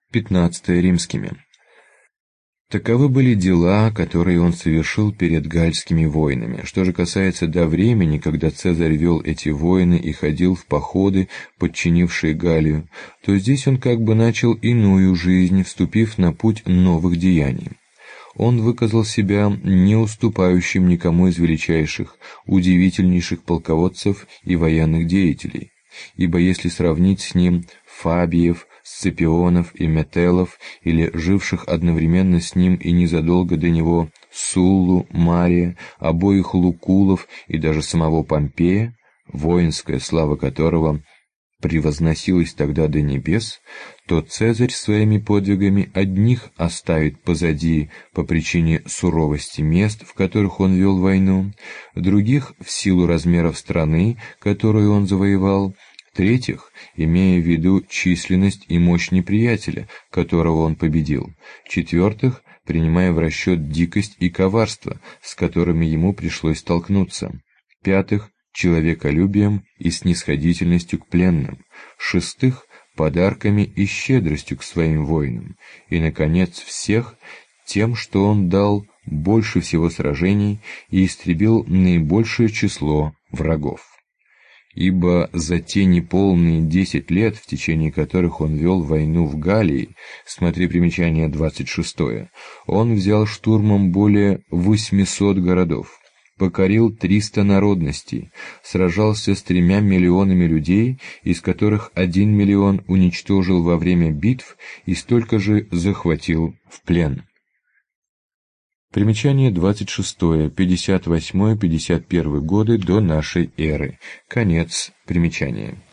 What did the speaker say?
15 римскими. Таковы были дела, которые он совершил перед гальскими войнами. Что же касается до времени, когда Цезарь вел эти войны и ходил в походы, подчинившие Галлию, то здесь он как бы начал иную жизнь, вступив на путь новых деяний. Он выказал себя не уступающим никому из величайших, удивительнейших полководцев и военных деятелей. Ибо если сравнить с ним Фабиев, Сципионов и Метеллов, или живших одновременно с ним и незадолго до него Суллу, Мария, обоих Лукулов и даже самого Помпея, воинская слава которого превозносилась тогда до небес, то Цезарь своими подвигами одних оставит позади по причине суровости мест, в которых он вел войну, других в силу размеров страны, которую он завоевал, третьих, имея в виду численность и мощь неприятеля, которого он победил, четвертых, принимая в расчет дикость и коварство, с которыми ему пришлось столкнуться, пятых, человеколюбием и снисходительностью к пленным, шестых, подарками и щедростью к своим воинам, и, наконец, всех тем, что он дал больше всего сражений и истребил наибольшее число врагов. Ибо за те неполные 10 лет, в течение которых он вел войну в Галлии, смотри примечание 26, он взял штурмом более 800 городов, покорил 300 народностей, сражался с 3 миллионами людей, из которых 1 миллион уничтожил во время битв и столько же захватил в плен. Примечание 26, 58-51 годы до нашей эры. Конец примечания.